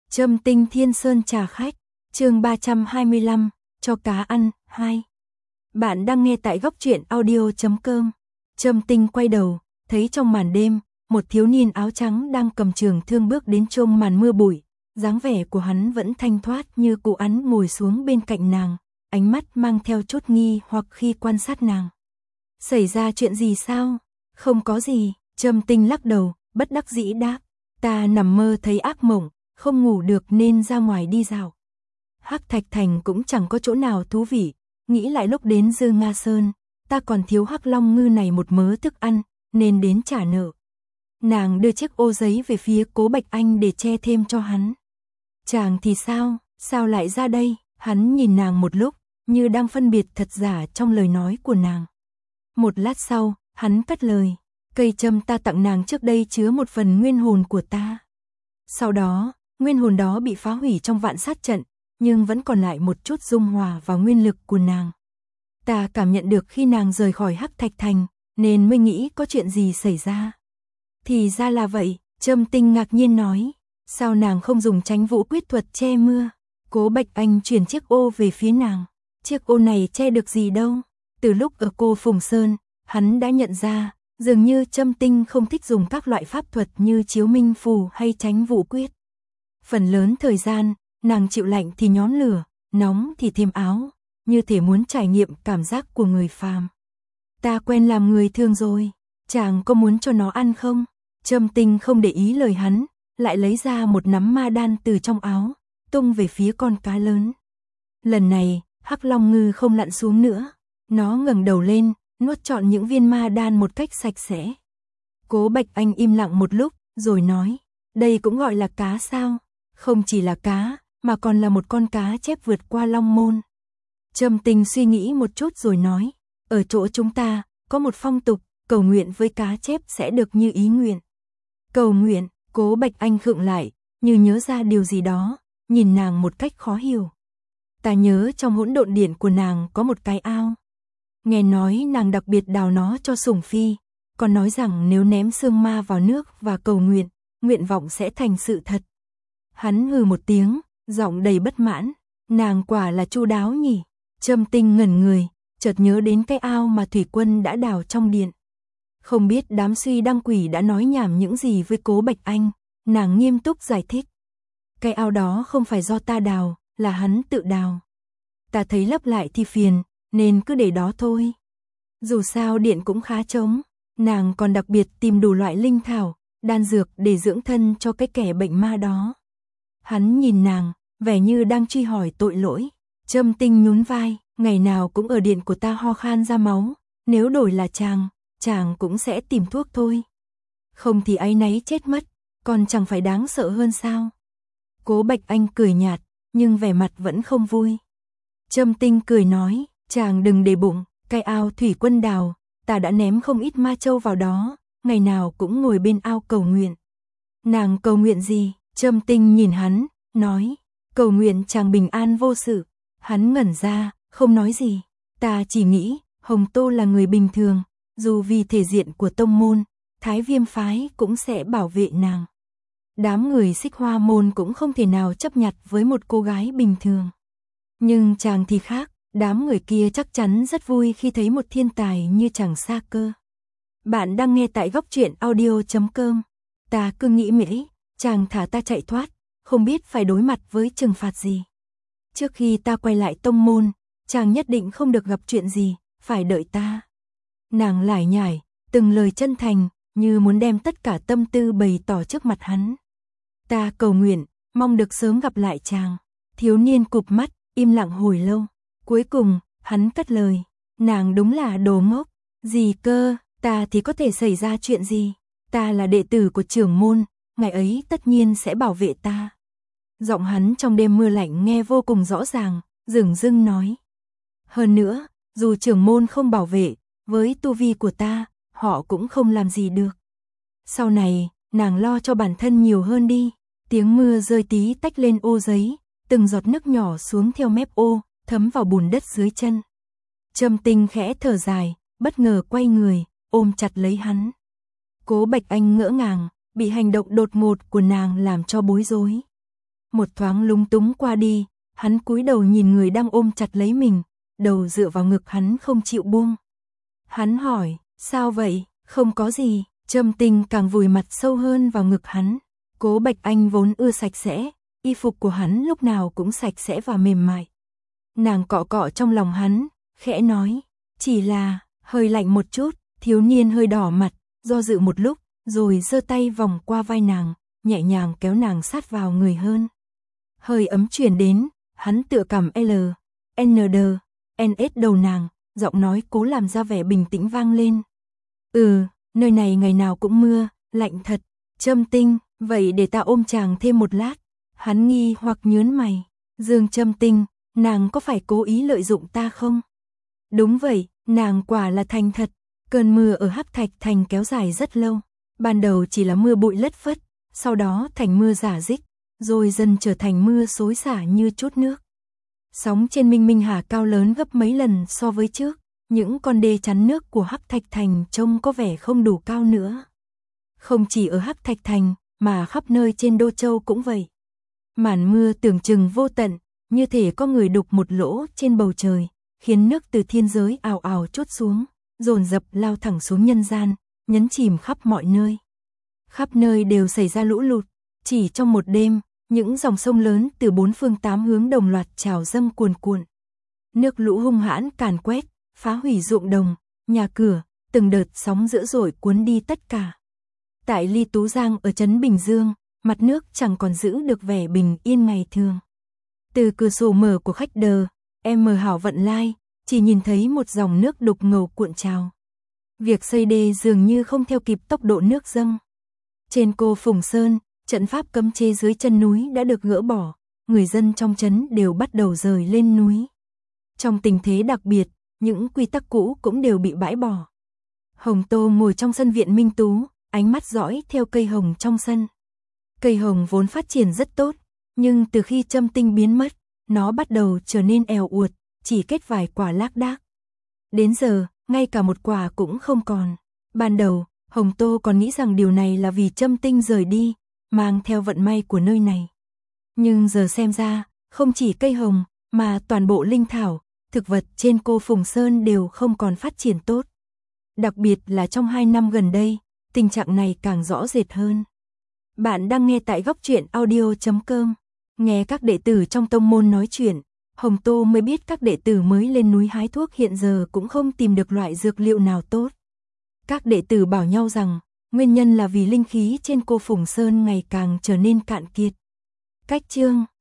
Trâm Tinh Thiên Sơn trà khách, chương 325, cho cá ăn, 2. Bạn đang nghe tại góc truyện audio.com. Trâm Tinh quay đầu, thấy trong màn đêm, một thiếu niên áo trắng đang cầm trường thương bước đến trong màn mưa bụi, dáng vẻ của hắn vẫn thanh thoát như cụ hắn ngồi xuống bên cạnh nàng, ánh mắt mang theo chút nghi hoặc khi quan sát nàng. Xảy ra chuyện gì sao? Không có gì, Trâm Tinh lắc đầu, bất đắc dĩ đáp, ta nằm mơ thấy ác mộng, không ngủ được nên ra ngoài đi dạo. Hắc Thạch Thành cũng chẳng có chỗ nào thú vị, nghĩ lại lúc đến Dư Nga Sơn, ta còn thiếu Hắc Long Ngư này một mớ thức ăn, nên đến trả nợ. Nàng đưa chiếc ô giấy về phía Cố Bạch Anh để che thêm cho hắn. Chàng thì sao lại ra đây? Hắn nhìn nàng một lúc, như đang phân biệt thật giả trong lời nói của nàng. Một lát sau, hắn cất lời, cây châm ta tặng nàng trước đây chứa một phần nguyên hồn của ta. Sau đó, nguyên hồn đó bị phá hủy trong vạn sát trận, nhưng vẫn còn lại một chút dung hòa vào nguyên lực của nàng. Ta cảm nhận được khi nàng rời khỏi Hắc Thạch Thành, nên mới nghĩ có chuyện gì xảy ra. Thì ra là vậy, Trâm Tinh ngạc nhiên nói, sao nàng không dùng Tránh Vũ quyết thuật che mưa? Cố Bạch Anh chuyển chiếc ô về phía nàng, chiếc ô này che được gì đâu. Từ lúc ở Cô Phùng Sơn, hắn đã nhận ra, dường như Trâm Tinh không thích dùng các loại pháp thuật như chiếu minh phù hay Tránh Vũ quyết. Phần lớn thời gian, nàng chịu lạnh thì nhón lửa, nóng thì thêm áo, như thể muốn trải nghiệm cảm giác của người phàm. Ta quen làm người thường rồi, chàng có muốn cho nó ăn không? Trâm Tinh không để ý lời hắn, lại lấy ra một nắm ma đan từ trong áo, tung về phía con cá lớn. Lần này, Hắc Long Ngư không lặn xuống nữa, nó ngẩng đầu lên, nuốt trọn những viên ma đan một cách sạch sẽ. Cố Bạch Anh im lặng một lúc, rồi nói, đây cũng gọi là cá sao? Không chỉ là cá, mà còn là một con cá chép vượt qua Long Môn. Trâm Tinh suy nghĩ một chút rồi nói, ở chỗ chúng ta, có một phong tục, cầu nguyện với cá chép sẽ được như ý nguyện. Cầu nguyện, Cố Bạch Anh khựng lại, như nhớ ra điều gì đó, nhìn nàng một cách khó hiểu. Ta nhớ trong hỗn độn điện của nàng có một cái ao. Nghe nói nàng đặc biệt đào nó cho sủng phi, còn nói rằng nếu ném xương ma vào nước và cầu nguyện, nguyện vọng sẽ thành sự thật. Hắn hừ một tiếng, giọng đầy bất mãn, nàng quả là chu đáo nhỉ. Trâm Tinh ngẩn người, chợt nhớ đến cái ao mà Thủy Quân đã đào trong điện. Không biết đám suy đăng quỷ đã nói nhảm những gì với Cố Bạch Anh, nàng nghiêm túc giải thích. Cái ao đó không phải do ta đào, là hắn tự đào. Ta thấy lấp lại thì phiền, nên cứ để đó thôi. Dù sao điện cũng khá trống, nàng còn đặc biệt tìm đủ loại linh thảo, đan dược để dưỡng thân cho cái kẻ bệnh ma đó. Hắn nhìn nàng, vẻ như đang truy hỏi tội lỗi. Trâm Tinh nhún vai, ngày nào cũng ở điện của ta ho khan ra máu, nếu đổi là chàng cũng sẽ tìm thuốc thôi. Không thì áy náy chết mất, còn chẳng phải đáng sợ hơn sao? Cố Bạch Anh cười nhạt, nhưng vẻ mặt vẫn không vui. Trâm Tinh cười nói, chàng đừng để bụng, cái ao Thủy Quân đào, ta đã ném không ít ma châu vào đó, ngày nào cũng ngồi bên ao cầu nguyện. Nàng cầu nguyện gì? Trâm Tinh nhìn hắn, nói, cầu nguyện chàng bình an vô sự. Hắn ngẩn ra, không nói gì. Ta chỉ nghĩ, Hồng Tô là người bình thường, dù vì thể diện của tông môn, Thái Viêm phái cũng sẽ bảo vệ nàng. Đám người Xích Hoa môn cũng không thể nào chấp nhặt với một cô gái bình thường. Nhưng chàng thì khác, đám người kia chắc chắn rất vui khi thấy một thiên tài như chàng xa cơ. Bạn đang nghe tại góc truyện audio.com. Ta cứ nghĩ mãi, chàng thả ta chạy thoát, không biết phải đối mặt với trừng phạt gì. Trước khi ta quay lại tông môn, chàng nhất định không được gặp chuyện gì, phải đợi ta. Nàng lải nhải, từng lời chân thành, như muốn đem tất cả tâm tư bày tỏ trước mặt hắn. Ta cầu nguyện, mong được sớm gặp lại chàng. Thiếu niên cụp mắt, im lặng hồi lâu. Cuối cùng, hắn cất lời, nàng đúng là đồ ngốc. Gì cơ, ta thì có thể xảy ra chuyện gì? Ta là đệ tử của trưởng môn, ngài ấy tất nhiên sẽ bảo vệ ta. Giọng hắn trong đêm mưa lạnh nghe vô cùng rõ ràng, dửng dưng nói. Hơn nữa, dù trưởng môn không bảo vệ, với tu vi của ta, họ cũng không làm gì được. Sau này, nàng lo cho bản thân nhiều hơn đi. Tiếng mưa rơi tí tách lên ô giấy, từng giọt nước nhỏ xuống theo mép ô, thấm vào bùn đất dưới chân. Trâm Tinh khẽ thở dài, bất ngờ quay người, ôm chặt lấy hắn. Cố Bạch Anh ngỡ ngàng, bị hành động đột ngột của nàng làm cho bối rối. Một thoáng lúng túng qua đi, hắn cúi đầu nhìn người đang ôm chặt lấy mình, đầu dựa vào ngực hắn không chịu buông. Hắn hỏi, sao vậy? Không có gì. Trâm Tinh càng vùi mặt sâu hơn vào ngực hắn. Cố Bạch Anh vốn ưa sạch sẽ, y phục của hắn lúc nào cũng sạch sẽ và mềm mại. Nàng cọ cọ trong lòng hắn, khẽ nói, chỉ là hơi lạnh một chút. Thiếu niên hơi đỏ mặt, do dự một lúc, rồi giơ tay vòng qua vai nàng, nhẹ nhàng kéo nàng sát vào người hơn. Hơi ấm truyền đến, hắn tựa cằm NS đầu nàng, giọng nói cố làm ra vẻ bình tĩnh vang lên. Nơi này ngày nào cũng mưa, lạnh thật. Trâm Tinh, vậy để ta ôm chàng thêm một lát. Hắn nghi hoặc nhớn mày. Dương Trâm Tinh, nàng có phải cố ý lợi dụng ta không? Đúng vậy, nàng quả là thành thật. Cơn mưa ở Hắc Thạch Thành kéo dài rất lâu. Ban đầu chỉ là mưa bụi lất phất, sau đó thành mưa rả rích, rồi dần trở thành mưa xối xả như chút nước. Sóng trên Minh Minh Hà cao lớn gấp mấy lần so với trước, những con đê chắn nước của Hắc Thạch Thành trông có vẻ không đủ cao nữa. Không chỉ ở Hắc Thạch Thành, mà khắp nơi trên Đô Châu cũng vậy. Màn mưa tưởng chừng vô tận, như thể có người đục một lỗ trên bầu trời, khiến nước từ thiên giới ào ào trút xuống, dồn dập lao thẳng xuống nhân gian, nhấn chìm khắp mọi nơi. Khắp nơi đều xảy ra lũ lụt, chỉ trong một đêm, những dòng sông lớn từ bốn phương tám hướng đồng loạt trào dâng cuồn cuộn. Nước lũ hung hãn càn quét, phá hủy ruộng đồng, nhà cửa, từng đợt sóng dữ dội cuốn đi tất cả. Tại Ly Tú Giang ở trấn Bình Dương, mặt nước chẳng còn giữ được vẻ bình yên ngày thường. Từ cửa sổ mở của khách đờ, em mờ hảo vận lai, chỉ nhìn thấy một dòng nước đục ngầu cuộn trào. Việc xây đê dường như không theo kịp tốc độ nước dâng. Trên Cô Phùng Sơn, trận pháp cấm chế dưới chân núi đã được gỡ bỏ, người dân trong trấn đều bắt đầu rời lên núi. Trong tình thế đặc biệt, những quy tắc cũ cũng đều bị bãi bỏ. Hồng Tô ngồi trong sân viện Minh Tú, ánh mắt dõi theo cây hồng trong sân. Cây hồng vốn phát triển rất tốt, nhưng từ khi Trâm Tinh biến mất, nó bắt đầu trở nên èo uột, chỉ kết vài quả lác đác. Đến giờ, ngay cả một quả cũng không còn. Ban đầu, Hồng Tô còn nghĩ rằng điều này là vì Trâm Tinh rời đi, mang theo vận may của nơi này. Nhưng giờ xem ra, không chỉ cây hồng, mà toàn bộ linh thảo, thực vật trên Cô Phùng Sơn đều không còn phát triển tốt. Đặc biệt là trong 2 năm gần đây, tình trạng này càng rõ rệt hơn. Bạn đang nghe tại Góc Truyện Audio.com. Nghe các đệ tử trong tông môn nói chuyện, Hồng Tô mới biết các đệ tử mới lên núi hái thuốc hiện giờ cũng không tìm được loại dược liệu nào tốt. Các đệ tử bảo nhau rằng, nguyên nhân là vì linh khí trên Cô Phùng Sơn ngày càng trở nên cạn kiệt. Cách chương